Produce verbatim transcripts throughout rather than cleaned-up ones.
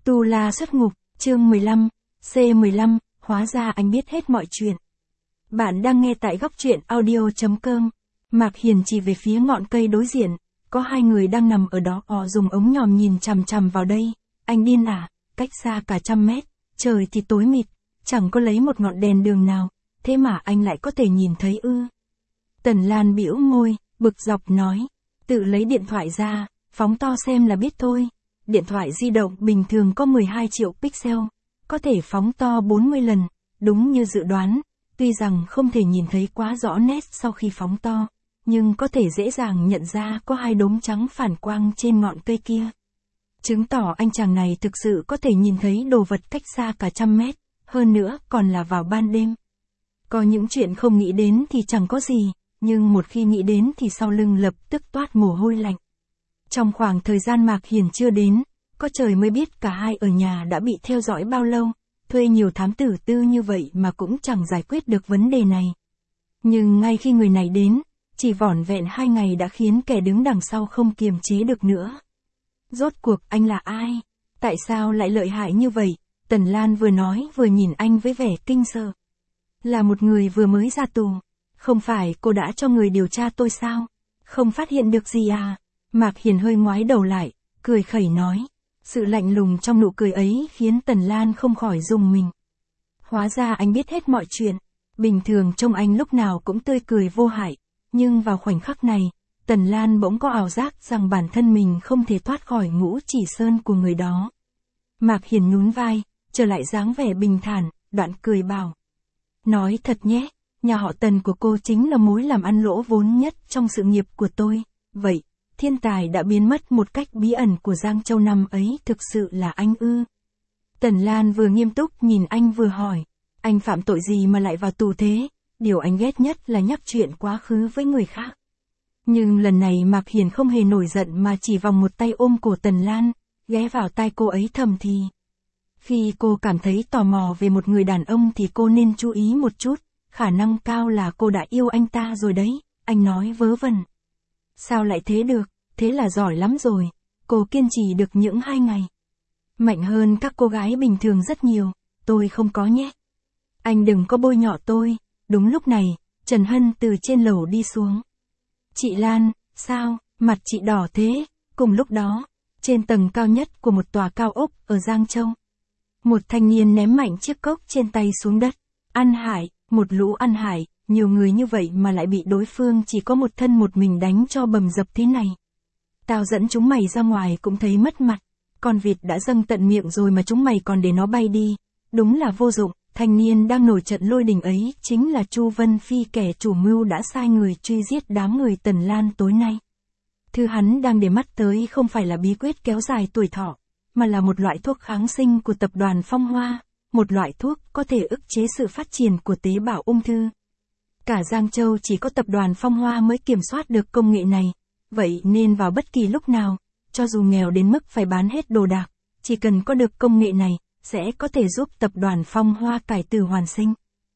Tu La xuất ngục, chương mười lăm, C mười lăm, hóa ra anh biết hết mọi chuyện. Bạn đang nghe tại góc truyện audio chấm com. Mạc Hiền chỉ về phía ngọn cây đối diện, có hai người đang nằm ở đó, họ dùng ống nhòm nhìn chằm chằm vào đây. Anh điên à, cách xa cả trăm mét, trời thì tối mịt, chẳng có lấy một ngọn đèn đường nào, thế mà anh lại có thể nhìn thấy ư. Tần Lan bĩu môi, bực dọc nói, tự lấy điện thoại ra, phóng to xem là biết thôi. Điện thoại di động bình thường có mười hai triệu pixel, có thể phóng to bốn mươi lần, đúng như dự đoán, tuy rằng không thể nhìn thấy quá rõ nét sau khi phóng to, nhưng có thể dễ dàng nhận ra có hai đốm trắng phản quang trên ngọn cây kia. Chứng tỏ anh chàng này thực sự có thể nhìn thấy đồ vật cách xa cả trăm mét, hơn nữa còn là vào ban đêm. Có những chuyện không nghĩ đến thì chẳng có gì, nhưng một khi nghĩ đến thì sau lưng lập tức toát mồ hôi lạnh. Trong khoảng thời gian Mạc Hiền chưa đến, có trời mới biết cả hai ở nhà đã bị theo dõi bao lâu, thuê nhiều thám tử tư như vậy mà cũng chẳng giải quyết được vấn đề này. Nhưng ngay khi người này đến, chỉ vỏn vẹn hai ngày đã khiến kẻ đứng đằng sau không kiềm chế được nữa. Rốt cuộc anh là ai? Tại sao lại lợi hại như vậy? Tần Lan vừa nói vừa nhìn anh với vẻ kinh sợ. Là một người vừa mới ra tù. Không phải cô đã cho người điều tra tôi sao? Không phát hiện được gì à? Mạc Hiền hơi ngoái đầu lại, cười khẩy nói. Sự lạnh lùng trong nụ cười ấy khiến Tần Lan không khỏi rùng mình. Hóa ra anh biết hết mọi chuyện. Bình thường trông anh lúc nào cũng tươi cười vô hại. Nhưng vào khoảnh khắc này, Tần Lan bỗng có ảo giác rằng bản thân mình không thể thoát khỏi ngũ chỉ sơn của người đó. Mạc Hiền nhún vai, trở lại dáng vẻ bình thản, đoạn cười bảo. Nói thật nhé, nhà họ Tần của cô chính là mối làm ăn lỗ vốn nhất trong sự nghiệp của tôi. Vậy, thiên tài đã biến mất một cách bí ẩn của Giang Châu năm ấy thực sự là anh ư? Tần Lan vừa nghiêm túc nhìn anh vừa hỏi. Anh phạm tội gì mà lại vào tù thế? Điều anh ghét nhất là nhắc chuyện quá khứ với người khác. Nhưng lần này Mạc Hiền không hề nổi giận mà chỉ vòng một tay ôm cổ Tần Lan, ghé vào tai cô ấy thầm thì. Khi cô cảm thấy tò mò về một người đàn ông thì cô nên chú ý một chút, khả năng cao là cô đã yêu anh ta rồi đấy, anh nói vớ vẩn. Sao lại thế được, thế là giỏi lắm rồi, cô kiên trì được những hai ngày. Mạnh hơn các cô gái bình thường rất nhiều, tôi không có nhé. Anh đừng có bôi nhọ tôi. Đúng lúc này, Trần Hân từ trên lầu đi xuống. Chị Lan, sao, mặt chị đỏ thế? Cùng lúc đó, trên tầng cao nhất của một tòa cao ốc ở Giang Châu, một thanh niên ném mạnh chiếc cốc trên tay xuống đất. Ăn hại, một lũ ăn hại, nhiều người như vậy mà lại bị đối phương chỉ có một thân một mình đánh cho bầm dập thế này. Tao dẫn chúng mày ra ngoài cũng thấy mất mặt, con vịt đã dâng tận miệng rồi mà chúng mày còn để nó bay đi, đúng là vô dụng. Thanh niên đang nổi trận lôi đình ấy chính là Chu Vân Phi, kẻ chủ mưu đã sai người truy giết đám người Tần Lan tối nay. Thứ hắn đang để mắt tới không phải là bí quyết kéo dài tuổi thọ, mà là một loại thuốc kháng sinh của tập đoàn Phong Hoa, một loại thuốc có thể ức chế sự phát triển của tế bào ung thư. Cả Giang Châu chỉ có tập đoàn Phong Hoa mới kiểm soát được công nghệ này, vậy nên vào bất kỳ lúc nào, cho dù nghèo đến mức phải bán hết đồ đạc, chỉ cần có được công nghệ này, sẽ có thể giúp tập đoàn Phong Hoa cải tử hoàn sinh.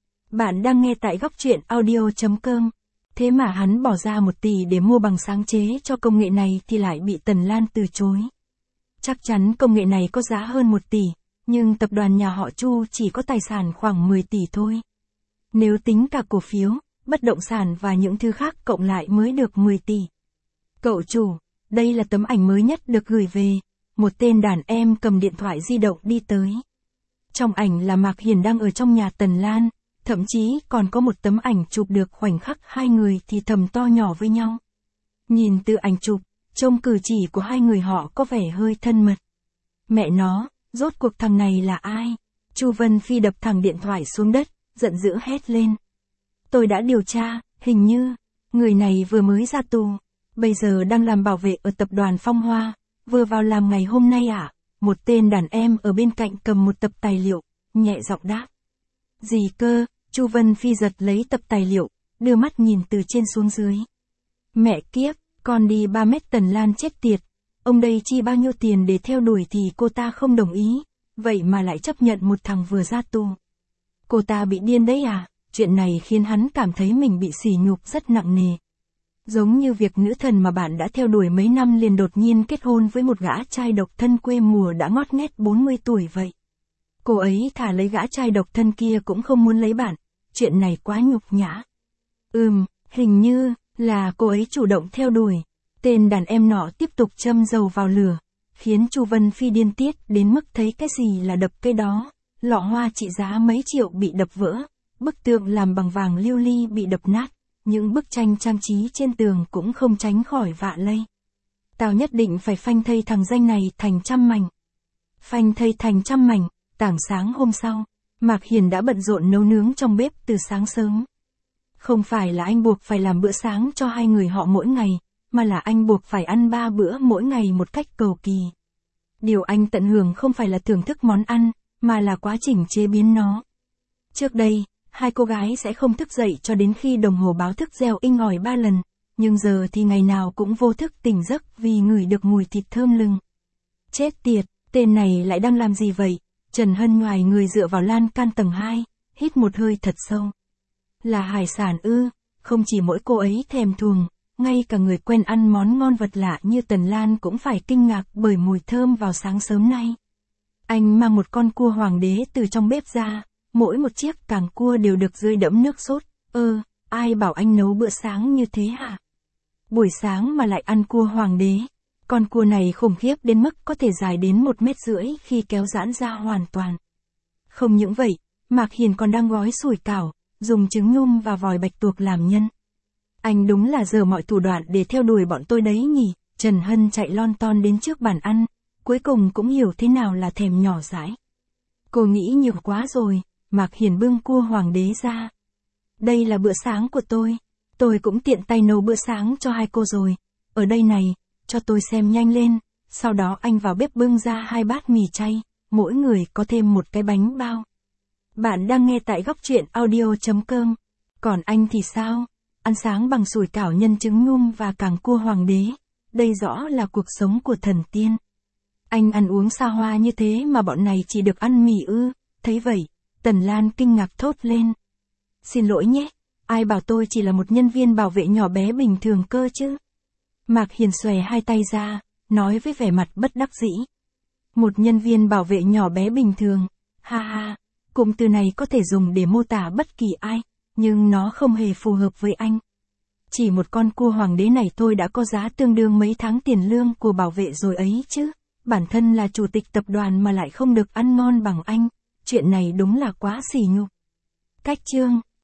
Bạn đang nghe tại góc truyện audio chấm com. Thế mà hắn bỏ ra một tỷ để mua bằng sáng chế cho công nghệ này thì lại bị Tần Lan từ chối. Chắc chắn công nghệ này có giá hơn một tỷ, nhưng tập đoàn nhà họ Chu chỉ có tài sản khoảng mười tỷ thôi. Nếu tính cả cổ phiếu, bất động sản và những thứ khác cộng lại mới được mười tỷ. Cậu chủ, đây là tấm ảnh mới nhất được gửi về. Một tên đàn em cầm điện thoại di động đi tới. Trong ảnh là Mạc Hiền đang ở trong nhà Tần Lan, thậm chí còn có một tấm ảnh chụp được khoảnh khắc hai người thì thầm to nhỏ với nhau. Nhìn từ ảnh chụp, trông cử chỉ của hai người họ có vẻ hơi thân mật. Mẹ nó, rốt cuộc thằng này là ai? Chu Vân Phi đập thẳng điện thoại xuống đất, giận dữ hét lên. Tôi đã điều tra, hình như, người này vừa mới ra tù, bây giờ đang làm bảo vệ ở tập đoàn Phong Hoa. Vừa vào làm ngày hôm nay à? Một tên đàn em ở bên cạnh cầm một tập tài liệu, nhẹ giọng đáp. Gì cơ? Chu Vân Phi giật lấy tập tài liệu, đưa mắt nhìn từ trên xuống dưới. Mẹ kiếp, con đi ba mét Tần Lan chết tiệt. Ông đây chi bao nhiêu tiền để theo đuổi thì cô ta không đồng ý, vậy mà lại chấp nhận một thằng vừa ra tù. Cô ta bị điên đấy à? Chuyện này khiến hắn cảm thấy mình bị sỉ nhục rất nặng nề. Giống như việc nữ thần mà bạn đã theo đuổi mấy năm liền đột nhiên kết hôn với một gã trai độc thân quê mùa đã ngót nghét bốn mươi tuổi vậy. Cô ấy thả lấy gã trai độc thân kia cũng không muốn lấy bạn, chuyện này quá nhục nhã. Ừm, hình như là cô ấy chủ động theo đuổi. Tên đàn em nọ tiếp tục châm dầu vào lửa, khiến Chu Vân Phi điên tiết đến mức thấy cái gì là đập cái đó. Lọ hoa trị giá mấy triệu bị đập vỡ, bức tượng làm bằng vàng lưu ly bị đập nát, những bức tranh trang trí trên tường cũng không tránh khỏi vạ lây. Tao nhất định phải phanh thây thằng danh này thành trăm mảnh. Phanh thây thành trăm mảnh, tảng sáng hôm sau, Mạc Hiền đã bận rộn nấu nướng trong bếp từ sáng sớm. Không phải là anh buộc phải làm bữa sáng cho hai người họ mỗi ngày, mà là anh buộc phải ăn ba bữa mỗi ngày một cách cầu kỳ. Điều anh tận hưởng không phải là thưởng thức món ăn, mà là quá trình chế biến nó. Trước đây, hai cô gái sẽ không thức dậy cho đến khi đồng hồ báo thức reo inh ỏi ba lần, nhưng giờ thì ngày nào cũng vô thức tỉnh giấc vì ngửi được mùi thịt thơm lừng. Chết tiệt, tên này lại đang làm gì vậy? Trần Hân ngoài người dựa vào lan can tầng hai, hít một hơi thật sâu. Là hải sản ư? Không chỉ mỗi cô ấy thèm thuồng, ngay cả người quen ăn món ngon vật lạ như Tần Lan cũng phải kinh ngạc bởi mùi thơm vào sáng sớm nay. Anh mang một con cua hoàng đế từ trong bếp ra, mỗi một chiếc càng cua đều được rưới đẫm nước sốt. Ơ, ai bảo anh nấu bữa sáng như thế hả? Buổi sáng mà lại ăn cua hoàng đế. Con cua này khủng khiếp đến mức có thể dài đến một mét rưỡi khi kéo giãn ra hoàn toàn. Không những vậy, Mạc Hiền còn đang gói sủi cảo, dùng trứng nhum và vòi bạch tuộc làm nhân. Anh đúng là giở mọi thủ đoạn để theo đuổi bọn tôi đấy nhỉ. Trần Hân chạy lon ton đến trước bàn ăn, cuối cùng cũng hiểu thế nào là thèm nhỏ dãi. Cô nghĩ nhiều quá rồi. Mạc Hiền bưng cua hoàng đế ra. Đây là bữa sáng của tôi. Tôi cũng tiện tay nấu bữa sáng cho hai cô rồi. Ở đây này, cho tôi xem nhanh lên. Sau đó anh vào bếp bưng ra hai bát mì chay, mỗi người có thêm một cái bánh bao. Bạn đang nghe tại góc truyện audio chấm com. Còn anh thì sao? Ăn sáng bằng sủi cảo nhân trứng nhum và càng cua hoàng đế. Đây rõ là cuộc sống của thần tiên. Anh ăn uống xa hoa như thế mà bọn này chỉ được ăn mì ư? Thấy vậy, Tần Lan kinh ngạc thốt lên. Xin lỗi nhé, ai bảo tôi chỉ là một nhân viên bảo vệ nhỏ bé bình thường cơ chứ? Mạc Hiền xòe hai tay ra, nói với vẻ mặt bất đắc dĩ. Một nhân viên bảo vệ nhỏ bé bình thường, ha ha, cụm từ này có thể dùng để mô tả bất kỳ ai, nhưng nó không hề phù hợp với anh. Chỉ một con cua hoàng đế này thôi đã có giá tương đương mấy tháng tiền lương của bảo vệ rồi ấy chứ. Bản thân là chủ tịch tập đoàn mà lại không được ăn ngon bằng anh. Chuyện này đúng là quá sỉ nhục. Cách chương